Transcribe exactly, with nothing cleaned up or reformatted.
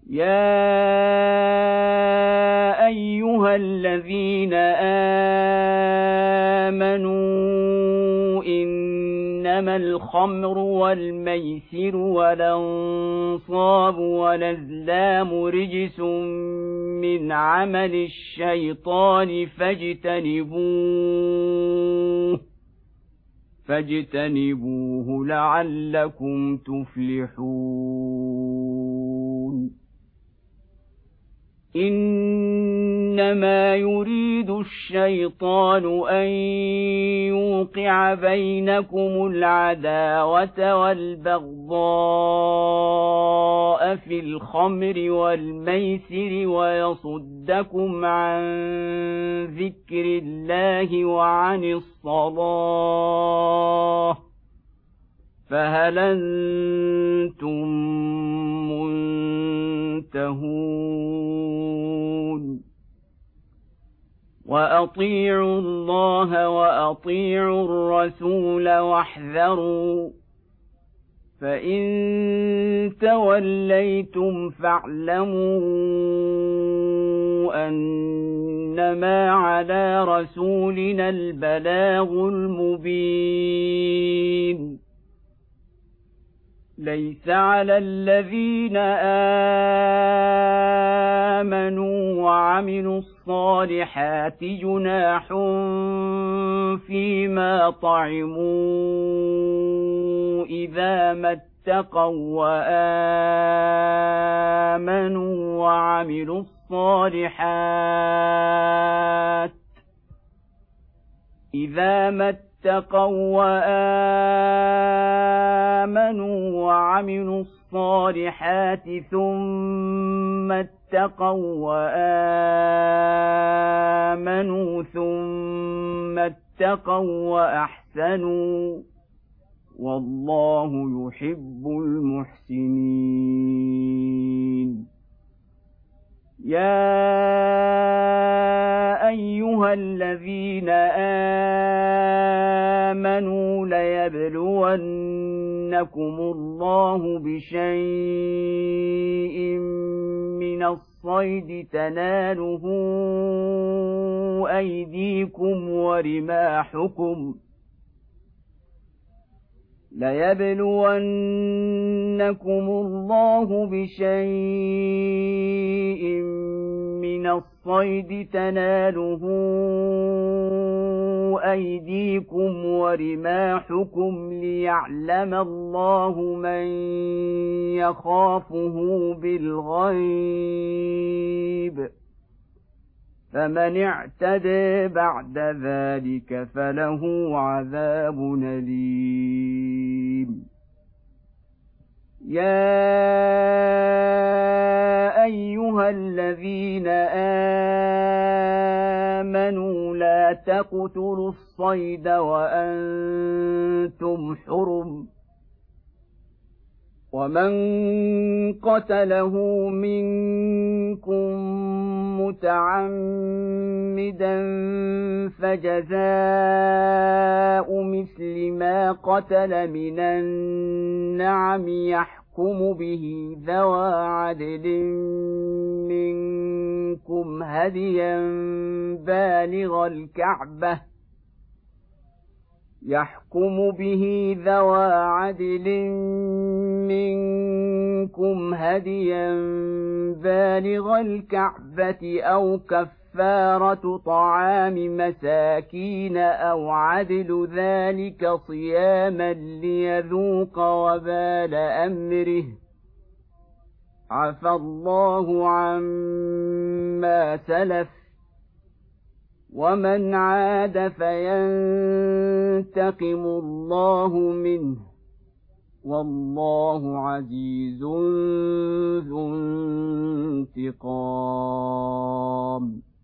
يا أيها الذين آمنوا إنما الخمر والميسر والأنصاب والأزلام رجس من عمل الشيطان فاجتنبوه فاجتنبوه لعلكم تفلحون إنما يريد الشيطان أن يوقع بينكم العداوة والبغضاء في الخمر والميسر ويصدكم عن ذكر الله وعن الصلاة فهل أنتم منتهون وأطيعوا الله وأطيعوا الرسول واحذروا فإن توليتم فاعلموا أنما على رسولنا البلاغ المبين ليس على الذين آمنوا وعملوا الصالحات جناح فيما طعموا إذا ما اتقوا وآمنوا وعملوا الصالحات إذا ما اتقوا وآمنوا وعملوا الصالحات ثم اتقوا وآمنوا ثم اتقوا وأحسنوا والله يحب المحسنين يا أيها الذين آمنوا ليبلونكم الله بشيء من الصيد تناله أيديكم ورماحكم ليبلونكم الله بشيء من الصيد تناله أيديكم ورماحكم ليعلم الله من يخافه بالغيب فمن اعتدى بعد ذلك فله عذاب أليم يا أيها الذين آمنوا لا تقتلوا الصيد وأنتم حرم ومن قتله منكم متعمدا فجزاء مثل ما قتل من النعم يحكم به ذوى عدل منكم هديا بالغ الكعبة يحكم به ذوى عدل منكم هديا بالغ الكعبة أو كفارة طعام مساكين أو عدل ذلك صياما ليذوق وبال أمره عفى الله عما سلف ومن عاد فينتقم الله منه والله عزيز ذو انتقام